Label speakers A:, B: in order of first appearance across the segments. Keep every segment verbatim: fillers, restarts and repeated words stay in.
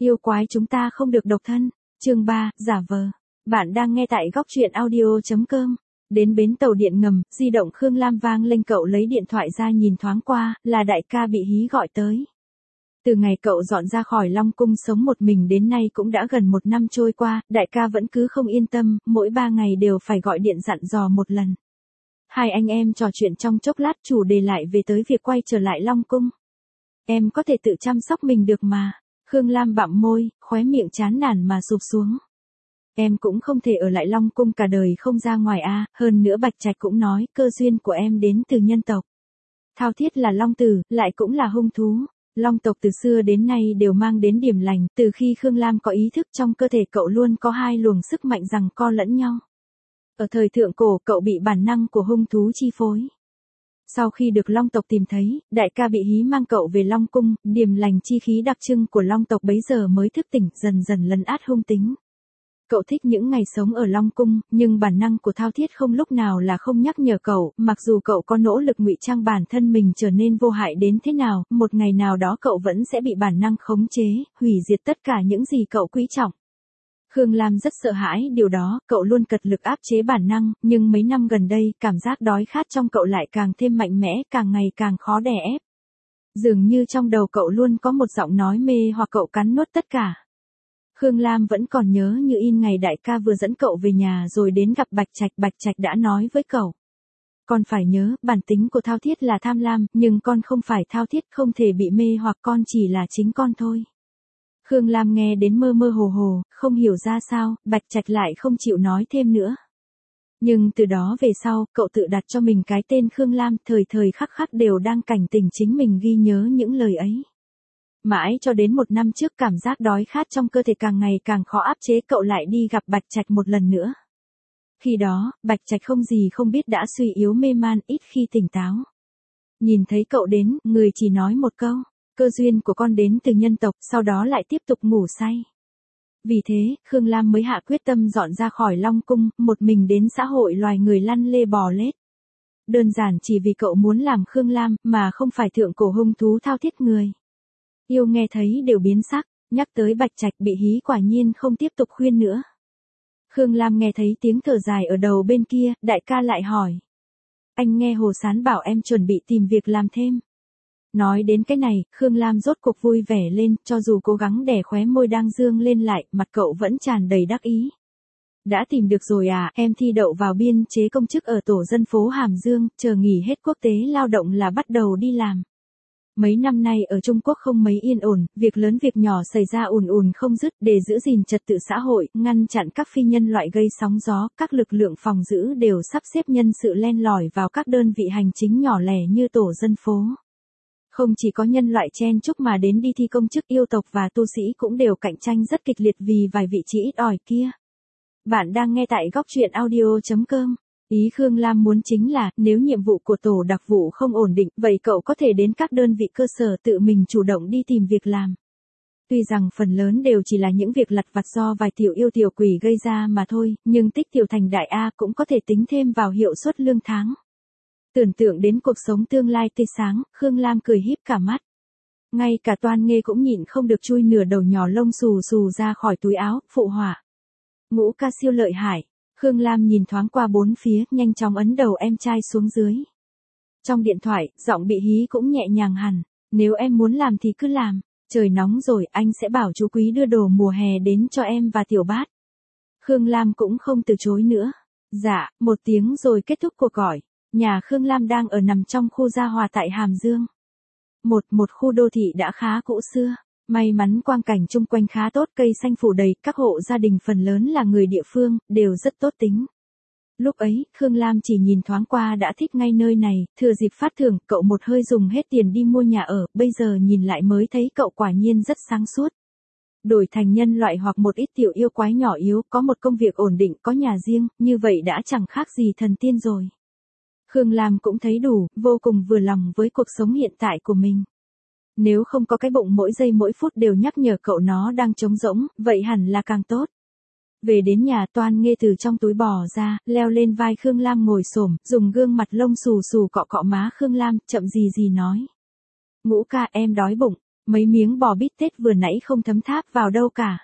A: Yêu quái chúng ta không được độc thân. Chương ba, giả vờ. Bạn đang nghe tại góc truyện audio.com. Đến bến tàu điện ngầm, di động Khương Lam vang lên, cậu lấy điện thoại ra nhìn thoáng qua, là đại ca Bị Hí gọi tới. Từ ngày cậu dọn ra khỏi Long Cung sống một mình đến nay cũng đã gần một năm trôi qua, đại ca vẫn cứ không yên tâm, mỗi ba ngày đều phải gọi điện dặn dò một lần. Hai anh em trò chuyện trong chốc lát, chủ đề lại về tới việc quay trở lại Long Cung. Em có thể tự chăm sóc mình được mà. Khương Lam bặm môi, khóe miệng chán nản mà sụp xuống. Em cũng không thể ở lại Long Cung cả đời không ra ngoài a, hơn nữa Bạch Trạch cũng nói, cơ duyên của em đến từ nhân tộc. Thao Thiết là long tử, lại cũng là hung thú. Long tộc từ xưa đến nay đều mang đến điểm lành, từ khi Khương Lam có ý thức trong cơ thể cậu luôn có hai luồng sức mạnh giằng co lẫn nhau. Ở thời thượng cổ cậu bị bản năng của hung thú chi phối. Sau khi được Long tộc tìm thấy, đại ca Bị Hí mang cậu về Long Cung, điểm lành chi khí đặc trưng của Long tộc bấy giờ mới thức tỉnh, dần dần lấn át hung tính. Cậu thích những ngày sống ở Long Cung, nhưng bản năng của Thao Thiết không lúc nào là không nhắc nhở cậu, mặc dù cậu có nỗ lực ngụy trang bản thân mình trở nên vô hại đến thế nào, một ngày nào đó cậu vẫn sẽ bị bản năng khống chế, hủy diệt tất cả những gì cậu quý trọng. Khương Lam rất sợ hãi điều đó, cậu luôn cật lực áp chế bản năng, nhưng mấy năm gần đây, cảm giác đói khát trong cậu lại càng thêm mạnh mẽ, càng ngày càng khó đè ép. Dường như trong đầu cậu luôn có một giọng nói mê hoặc cậu cắn nuốt tất cả. Khương Lam vẫn còn nhớ như in ngày đại ca vừa dẫn cậu về nhà rồi đến gặp Bạch Trạch, Bạch Trạch đã nói với cậu. Con phải nhớ, bản tính của Thao Thiết là tham lam, nhưng con không phải Thao Thiết, không thể bị mê hoặc, con chỉ là chính con thôi. Khương Lam nghe đến mơ mơ hồ hồ, không hiểu ra sao, Bạch Trạch lại không chịu nói thêm nữa. Nhưng từ đó về sau, cậu tự đặt cho mình cái tên Khương Lam, thời thời khắc khắc đều đang cảnh tỉnh chính mình ghi nhớ những lời ấy. Mãi cho đến một năm trước, cảm giác đói khát trong cơ thể càng ngày càng khó áp chế, cậu lại đi gặp Bạch Trạch một lần nữa. Khi đó, Bạch Trạch không gì không biết đã suy yếu mê man, ít khi tỉnh táo. Nhìn thấy cậu đến, người chỉ nói một câu, cơ duyên của con đến từ nhân tộc, sau đó lại tiếp tục ngủ say. Vì thế, Khương Lam mới hạ quyết tâm dọn ra khỏi Long Cung, một mình đến xã hội loài người lăn lê bò lết. Đơn giản chỉ vì cậu muốn làm Khương Lam, mà không phải thượng cổ hung thú Thao Thiết người. Yêu nghe thấy đều biến sắc, nhắc tới Bạch Trạch, Bị Hí quả nhiên không tiếp tục khuyên nữa. Khương Lam nghe thấy tiếng thở dài ở đầu bên kia, đại ca lại hỏi. Anh nghe Hồ Sán bảo em chuẩn bị tìm việc làm thêm. Nói đến cái này, Khương Lam rốt cuộc vui vẻ lên, cho dù cố gắng đè khóe môi đang dương lên lại, mặt cậu vẫn tràn đầy đắc ý. Đã tìm được rồi à, em thi đậu vào biên chế công chức ở tổ dân phố Hàm Dương, chờ nghỉ hết quốc tế lao động là bắt đầu đi làm. Mấy năm nay ở Trung Quốc không mấy yên ổn, việc lớn việc nhỏ xảy ra ùn ùn không dứt, để giữ gìn trật tự xã hội, ngăn chặn các phi nhân loại gây sóng gió, các lực lượng phòng giữ đều sắp xếp nhân sự len lỏi vào các đơn vị hành chính nhỏ lẻ như tổ dân phố. Không chỉ có nhân loại chen chúc mà đến đi thi công chức, yêu tộc và tu sĩ cũng đều cạnh tranh rất kịch liệt vì vài vị trí ít ỏi kia. Bạn đang nghe tại góc truyện audio.com. Ý Khương Lam muốn chính là, nếu nhiệm vụ của tổ đặc vụ không ổn định, vậy cậu có thể đến các đơn vị cơ sở tự mình chủ động đi tìm việc làm. Tuy rằng phần lớn đều chỉ là những việc lặt vặt do vài tiểu yêu tiểu quỷ gây ra mà thôi, nhưng tích tiểu thành đại A cũng có thể tính thêm vào hiệu suất lương tháng. Tưởng tượng đến cuộc sống tương lai tươi sáng, Khương Lam cười híp cả mắt. Ngay cả Toan Nghê cũng nhịn không được chui nửa đầu nhỏ lông xù xù ra khỏi túi áo, phụ họa. Ngũ ca siêu lợi hại. Khương Lam nhìn thoáng qua bốn phía, nhanh chóng ấn đầu em trai xuống dưới. Trong điện thoại, giọng Bị Hí cũng nhẹ nhàng hẳn. Nếu em muốn làm thì cứ làm, trời nóng rồi, anh sẽ bảo chú Quý đưa đồ mùa hè đến cho em và Tiểu Bát. Khương Lam cũng không từ chối nữa. Dạ, một tiếng rồi kết thúc cuộc gọi. Nhà Khương Lam đang ở nằm trong khu Gia Hòa tại Hàm Dương. Một, một khu đô thị đã khá cũ xưa. May mắn quang cảnh chung quanh khá tốt, cây xanh phủ đầy, các hộ gia đình phần lớn là người địa phương, đều rất tốt tính. Lúc ấy, Khương Lam chỉ nhìn thoáng qua đã thích ngay nơi này, thừa dịp phát thưởng, cậu một hơi dùng hết tiền đi mua nhà ở, bây giờ nhìn lại mới thấy cậu quả nhiên rất sáng suốt. Đổi thành nhân loại hoặc một ít tiểu yêu quái nhỏ yếu, có một công việc ổn định, có nhà riêng, như vậy đã chẳng khác gì thần tiên rồi. Khương Lam cũng thấy đủ, vô cùng vừa lòng với cuộc sống hiện tại của mình. Nếu không có cái bụng mỗi giây mỗi phút đều nhắc nhở cậu nó đang trống rỗng, vậy hẳn là càng tốt. Về đến nhà, Toan Nghê từ trong túi bò ra, leo lên vai Khương Lam ngồi xổm, dùng gương mặt lông xù xù cọ cọ má Khương Lam, chậm gì gì nói. Ngũ ca, em đói bụng. Mấy miếng bò bít tết vừa nãy không thấm tháp vào đâu cả.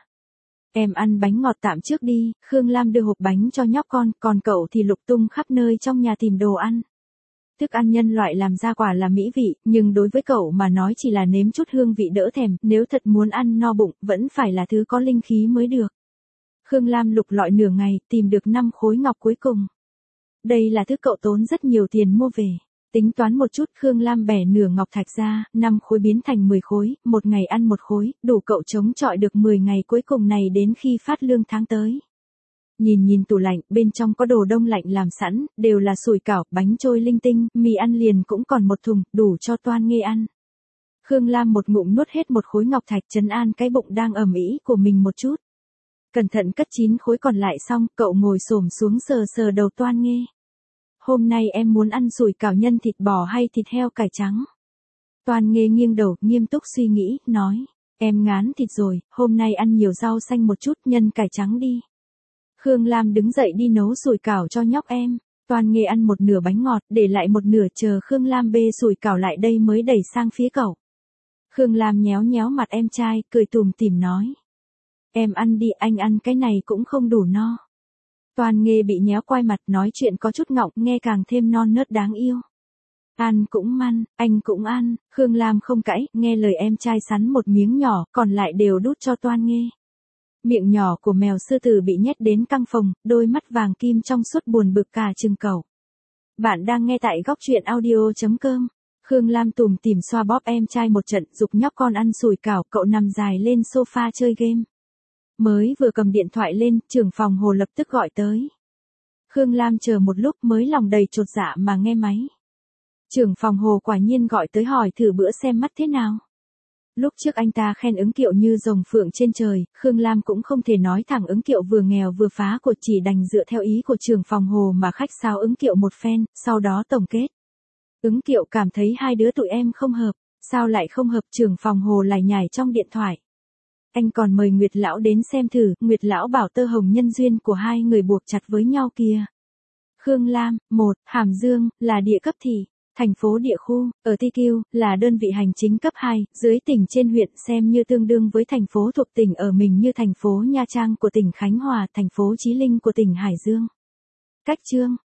A: Em ăn bánh ngọt tạm trước đi, Khương Lam đưa hộp bánh cho nhóc con, còn cậu thì lục tung khắp nơi trong nhà tìm đồ ăn. Thức ăn nhân loại làm ra quả là mỹ vị, nhưng đối với cậu mà nói chỉ là nếm chút hương vị đỡ thèm, nếu thật muốn ăn no bụng, vẫn phải là thứ có linh khí mới được. Khương Lam lục lọi nửa ngày, tìm được năm khối ngọc cuối cùng. Đây là thứ cậu tốn rất nhiều tiền mua về. Tính toán một chút, Khương Lam bẻ nửa ngọc thạch ra, năm khối biến thành mười khối, một ngày ăn một khối, đủ cậu chống chọi được mười ngày cuối cùng này đến khi phát lương tháng tới. Nhìn nhìn tủ lạnh, bên trong có đồ đông lạnh làm sẵn, đều là sủi cảo, bánh trôi linh tinh, mì ăn liền cũng còn một thùng, đủ cho Toan Nghê ăn. Khương Lam một ngụm nuốt hết một khối ngọc thạch trấn an cái bụng đang ầm ĩ của mình một chút. Cẩn thận cất chín khối còn lại xong, cậu ngồi xổm xuống sờ sờ đầu Toan Nghê. Hôm nay em muốn ăn sủi cảo nhân thịt bò hay thịt heo cải trắng? Toan Nghê nghiêng đầu, nghiêm túc suy nghĩ, nói, em ngán thịt rồi, hôm nay ăn nhiều rau xanh một chút, nhân cải trắng đi. Khương Lam đứng dậy đi nấu sủi cảo cho nhóc em. Toan Nghê ăn một nửa bánh ngọt, để lại một nửa chờ Khương Lam bê sủi cảo lại đây mới đẩy sang phía cậu. Khương Lam nhéo nhéo mặt em trai, cười tủm tỉm nói. Em ăn đi, anh ăn cái này cũng không đủ no. Toan Nghê bị nhéo quai mặt, nói chuyện có chút ngọng, nghe càng thêm non nớt đáng yêu. Ăn cũng ăn, anh cũng ăn, Khương Lam không cãi, nghe lời em trai sắn một miếng nhỏ, còn lại đều đút cho Toan Nghê. Miệng nhỏ của mèo sư tử bị nhét đến căng phồng, đôi mắt vàng kim trong suốt buồn bực cả chừng cậu. Bạn đang nghe tại góc truyện audio chấm com. Khương Lam tủm tỉm xoa bóp em trai một trận, giục nhóc con ăn sủi cảo, cậu nằm dài lên sofa chơi game. Mới vừa cầm điện thoại lên, trưởng phòng Hồ lập tức gọi tới. Khương Lam chờ một lúc mới lòng đầy chột dạ mà nghe máy. Trưởng phòng Hồ quả nhiên gọi tới hỏi thử bữa xem mắt thế nào. Lúc trước anh ta khen ứng Kiệu như rồng phượng trên trời, Khương Lam cũng không thể nói thẳng ứng Kiệu vừa nghèo vừa phá của, chỉ đành dựa theo ý của trưởng phòng Hồ mà khách sáo ứng Kiệu một phen, sau đó tổng kết. Ứng Kiệu cảm thấy hai đứa tụi em không hợp, sao lại không hợp, trưởng phòng Hồ lại nhảy trong điện thoại. Anh còn mời Nguyệt Lão đến xem thử, Nguyệt Lão bảo tơ hồng nhân duyên của hai người buộc chặt với nhau kìa. Khương Lam, một, Hàm Dương, là địa cấp thị. Thành phố địa khu, ở Ti Kiu, là đơn vị hành chính cấp hai, dưới tỉnh trên huyện, xem như tương đương với thành phố thuộc tỉnh ở mình như thành phố Nha Trang của tỉnh Khánh Hòa, thành phố Chí Linh của tỉnh Hải Dương. Cách chương